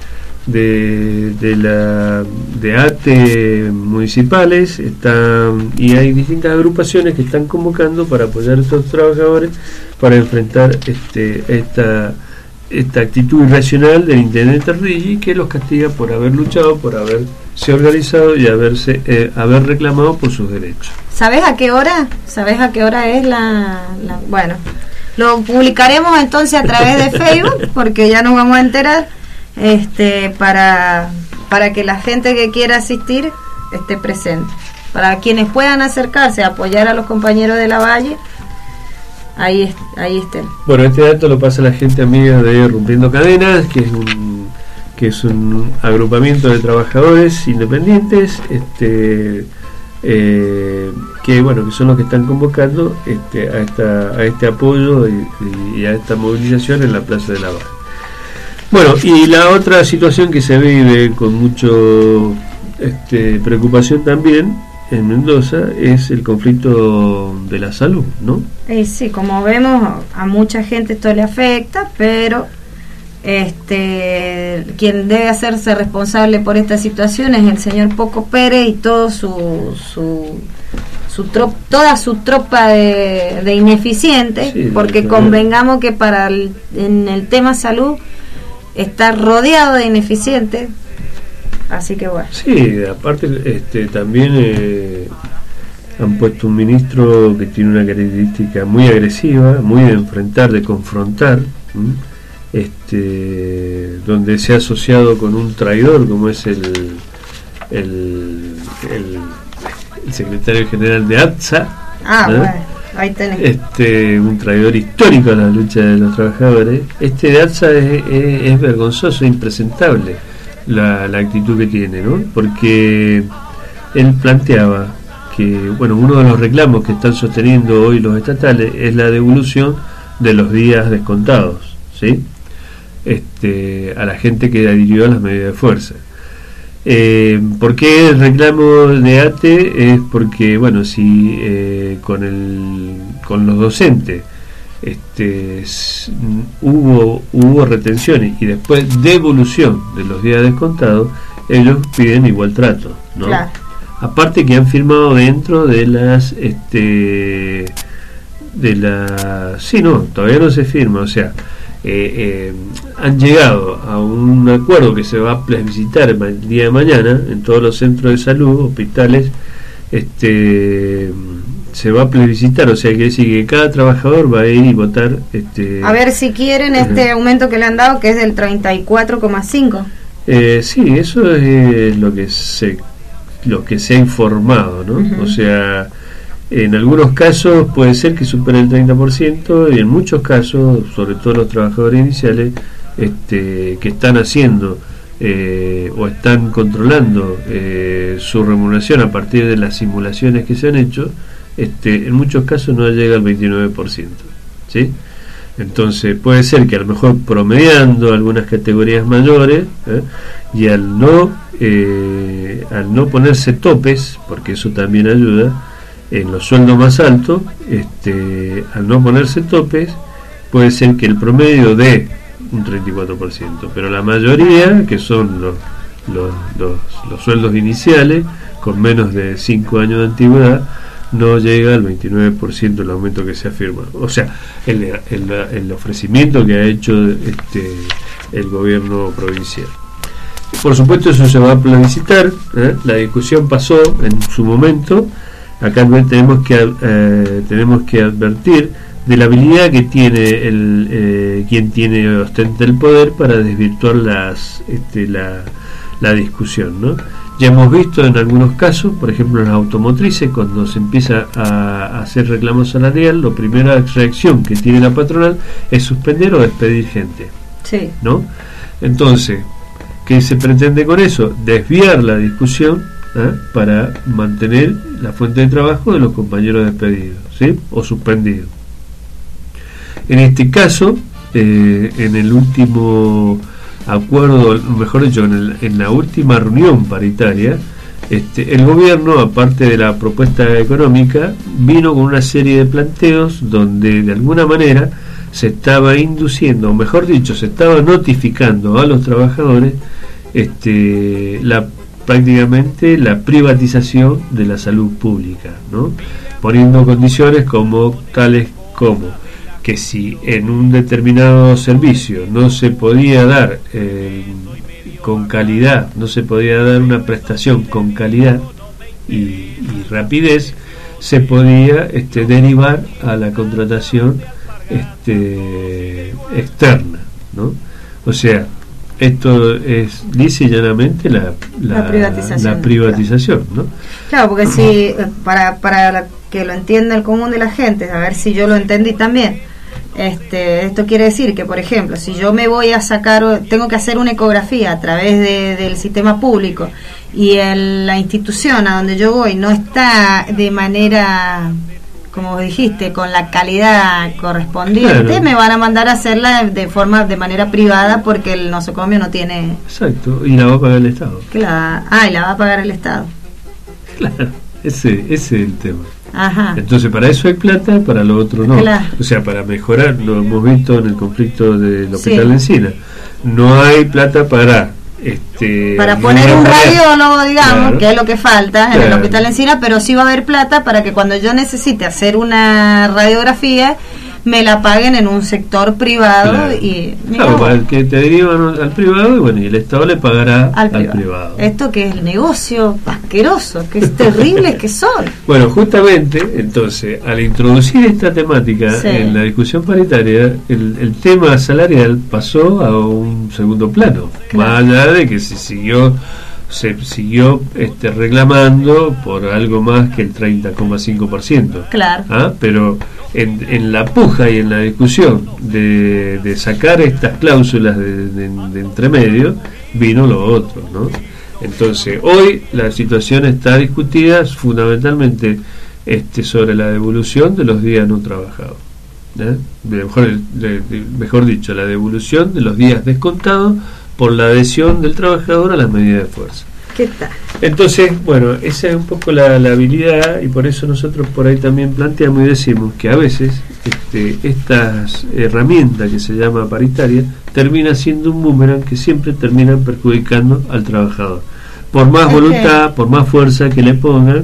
ATE municipales, y hay distintas agrupaciones que están convocando para apoyar a estos trabajadores para enfrentar esta actitud irracional del intendente Riggi, que los castiga por haber luchado, por haberse organizado y haber reclamado por sus derechos. ¿Sabes a qué hora? ¿Sabes a qué hora es bueno, lo publicaremos entonces a través de Facebook, porque ya nos vamos a enterar, para que la gente que quiera asistir esté presente. Para quienes puedan acercarse a apoyar a los compañeros de la Valle, ahí estén. Bueno, este dato lo pasa la gente amiga de Rompiendo Cadenas, que es un agrupamiento de trabajadores independientes, que bueno, que son los que están convocando a este apoyo y a esta movilización en la Plaza de la Valle. Bueno, y la otra situación que se vive con mucho preocupación también en Mendoza es el conflicto de la salud, ¿no? Sí, como vemos, a mucha gente esto le afecta, pero quien debe hacerse responsable por esta situación es el señor Poco Pérez y todo toda su tropa de ineficientes, Sí, porque convengamos que en el tema salud está rodeado de ineficientes, así que bueno. Sí, aparte también han puesto un ministro que tiene una característica muy agresiva, muy de enfrentar, de confrontar, donde se ha asociado con un traidor como es el secretario general de ATSA. Bueno, ahí tenés. Un traidor histórico a la lucha de los trabajadores. De ATSA es vergonzoso, impresentable la actitud que tiene, ¿no? Porque él planteaba que, bueno, uno de los reclamos que están sosteniendo hoy los estatales es la devolución de los días descontados, ¿sí? A la gente que adhirió a las medidas de fuerza. ¿Por qué el reclamo de ATE? Es porque, bueno, si con los docentes hubo retenciones y después devolución de los días descontados, ellos piden igual trato, ¿no? Claro. Aparte que han firmado dentro de las todavía no se firma, o sea, han llegado a un acuerdo que se va a plebiscitar el día de mañana en todos los centros de salud, hospitales, se va a plebiscitar, o sea, quiere decir que cada trabajador va a ir y votar a ver si quieren aumento que le han dado, que es del 34,5. Sí, eso es lo que se ha informado, ¿no? Uh-huh. O sea, en algunos casos puede ser que supere el 30%, y en muchos casos, sobre todo los trabajadores iniciales, que están haciendo o están controlando su remuneración a partir de las simulaciones que se han hecho, en muchos casos no llega al 29%, ¿sí? Entonces puede ser que a lo mejor promediando algunas categorías mayores, y al no ponerse topes, porque eso también ayuda en los sueldos más altos, al no ponerse topes, puede ser que el promedio de un 34%, pero la mayoría, que son los sueldos iniciales, con menos de 5 años de antigüedad, no llega al 29% el aumento que se afirma. O sea, el ofrecimiento que ha hecho el gobierno provincial. Por supuesto, eso se va a plebiscitar, la discusión pasó en su momento. Acá tenemos que advertir de la habilidad que tiene quien ostenta el poder para desvirtuar la discusión, ¿no? Ya hemos visto en algunos casos, por ejemplo en las automotrices, cuando se empieza a hacer reclamo salarial, la primera reacción que tiene la patronal es suspender o despedir gente, sí, ¿no? Entonces, ¿qué se pretende con eso? Desviar la discusión para mantener la fuente de trabajo de los compañeros despedidos, ¿sí? O suspendidos. En este caso, en el último acuerdo, mejor dicho, en la última reunión paritaria, el gobierno, aparte de la propuesta económica, vino con una serie de planteos donde de alguna manera se estaba induciendo, o mejor dicho, se estaba notificando a los trabajadores prácticamente la privatización de la salud pública, ¿no? Poniendo condiciones tales como que si en un determinado servicio no se podía dar con calidad, no se podía dar una prestación con calidad y rapidez, se podía derivar a la contratación externa, ¿no? O sea, esto es lisa y llanamente la privatización, ¿no? Claro, porque si para que lo entienda el común de la gente, a ver si yo lo entendí también. Esto quiere decir que, por ejemplo, si yo me voy a sacar, tengo que hacer una ecografía a través del sistema público y la institución a donde yo voy no está de manera, como dijiste, con la calidad correspondiente, claro, me van a mandar a hacerla de manera privada porque el nosocomio no tiene. Exacto, y la va a pagar el Estado. Claro, y la va a pagar el Estado. Claro, ese es el tema. Ajá. Entonces para eso hay plata, para lo otro no. Claro. O sea, para mejorar, lo hemos visto en el conflicto del Hospital de Encina, no hay plata para poner un radiólogo, digamos, claro, que es lo que falta en el Hospital de Encina, pero sí va a haber plata para que cuando yo necesite hacer una radiografía me la paguen en un sector privado, claro, y para el que te derivan al privado, y bueno, y el Estado le pagará al privado. Esto que es el negocio asqueroso, que es terrible que son. Bueno, justamente, entonces, al introducir esta temática en la discusión paritaria, el tema salarial pasó a un segundo plano, claro, más allá de que se siguió reclamando por algo más que el 30,5%. Claro. Pero en la puja y en la discusión de sacar estas cláusulas de entremedio, vino lo otro, ¿no? Entonces, hoy la situación está discutida fundamentalmente sobre la devolución de los días no trabajados. Mejor dicho, la devolución de los días descontados por la adhesión del trabajador a las medidas de fuerza. ¿Qué tal? Entonces, bueno, esa es un poco la habilidad, y por eso nosotros por ahí también planteamos y decimos que a veces esta herramienta que se llama paritaria termina siendo un boomerang que siempre termina perjudicando al trabajador. Por más voluntad, por más fuerza que le pongan,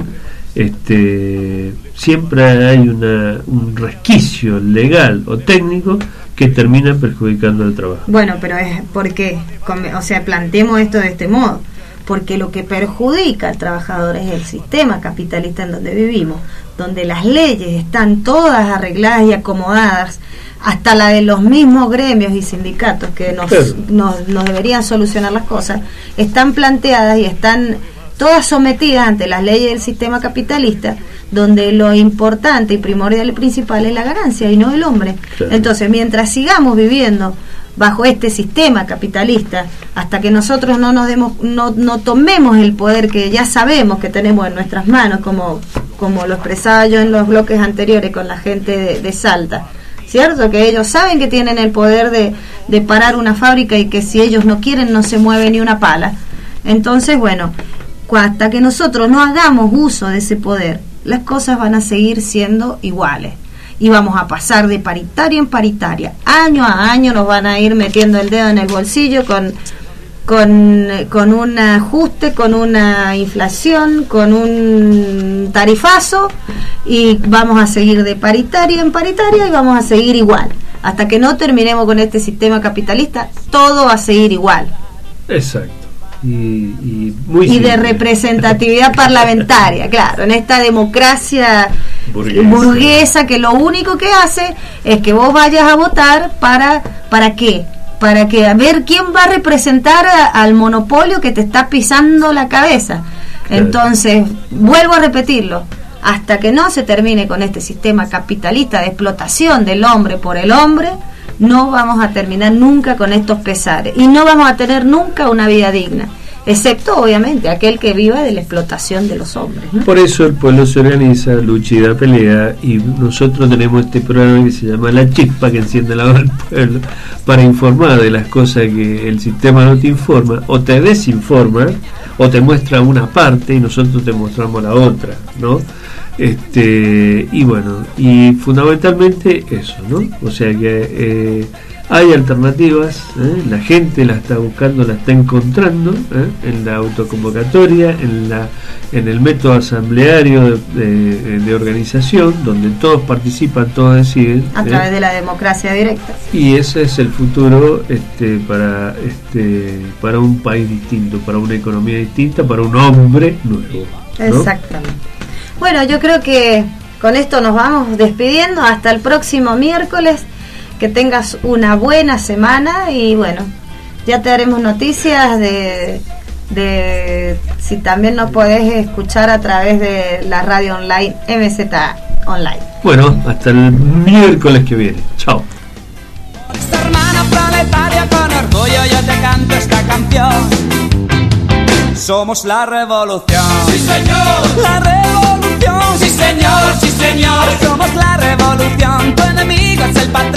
siempre hay un resquicio legal o técnico que termina perjudicando al trabajo. Bueno, pero es porque, planteemos esto de este modo, porque lo que perjudica al trabajador es el sistema capitalista en donde vivimos, donde las leyes están todas arregladas y acomodadas, hasta la de los mismos gremios y sindicatos que nos deberían solucionar las cosas, están planteadas y están todas sometidas ante las leyes del sistema capitalista, donde lo importante y primordial y principal es la ganancia y no el hombre. Claro. Entonces, mientras sigamos viviendo bajo este sistema capitalista, hasta que nosotros no tomemos el poder que ya sabemos que tenemos en nuestras manos, como lo expresaba yo en los bloques anteriores con la gente de Salta, ¿cierto? Que ellos saben que tienen el poder de parar una fábrica y que si ellos no quieren no se mueve ni una pala. Entonces, bueno, hasta que nosotros no hagamos uso de ese poder, las cosas van a seguir siendo iguales. y vamos a pasar de paritaria en paritaria. Año a año nos van a ir metiendo el dedo en el bolsillo con un ajuste, con una inflación, con un tarifazo, y vamos a seguir de paritaria en paritaria y vamos a seguir igual. Hasta que no terminemos con este sistema capitalista, todo va a seguir igual. Exacto. Y de representatividad parlamentaria, claro, en esta democracia burguesa que lo único que hace es que vos vayas a votar ¿para qué? Para que a ver quién va a representar al monopolio que te está pisando la cabeza. Claro. Entonces, vuelvo a repetirlo, hasta que no se termine con este sistema capitalista de explotación del hombre por el hombre, no vamos a terminar nunca con estos pesares y no vamos a tener nunca una vida digna, excepto obviamente aquel que viva de la explotación de los hombres, ¿no? Por eso el pueblo se organiza, lucha y da pelea, y nosotros tenemos este programa que se llama La Chispa, que enciende la voz del pueblo, para informar de las cosas que el sistema no te informa, o te desinforma, o te muestra una parte y nosotros te mostramos la otra, ¿no? Y bueno, y fundamentalmente eso, ¿no? O sea que hay alternativas, la gente la está buscando, la está encontrando, en la autoconvocatoria, en el método asambleario de organización, donde todos participan, todos deciden, a través de la democracia directa. Y ese es el futuro para un país distinto, para una economía distinta, para un hombre nuevo, ¿no? Exactamente. Bueno, yo creo que con esto nos vamos despidiendo hasta el próximo miércoles. Que tengas una buena semana y bueno, ya te daremos noticias de si también nos podés escuchar a través de la radio online MZ Online. Bueno, hasta el miércoles que viene. Chao. Hermana proletaria, con orgullo yo te canto esta canción. Somos la revolución. Sí, señor. La revolución. Sí, señor, sí, señor. Somos la revolución. Tu enemigo es el patrón.